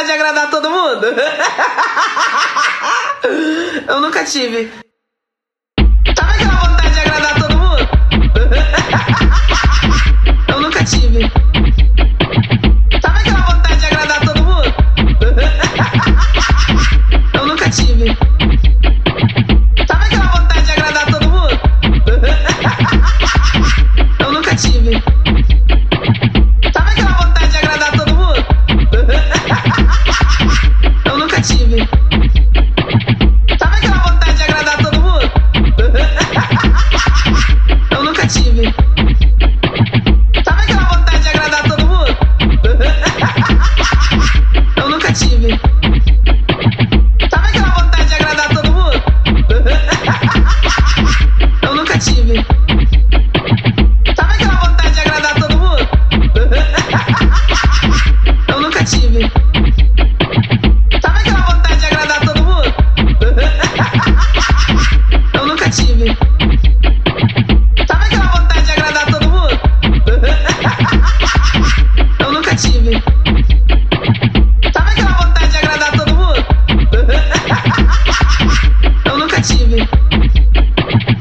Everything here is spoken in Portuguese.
vontade de agradar todo mundo? Eu nunca tive. Sabe aquela vontade de agradar todo mundo? Eu nunca tive.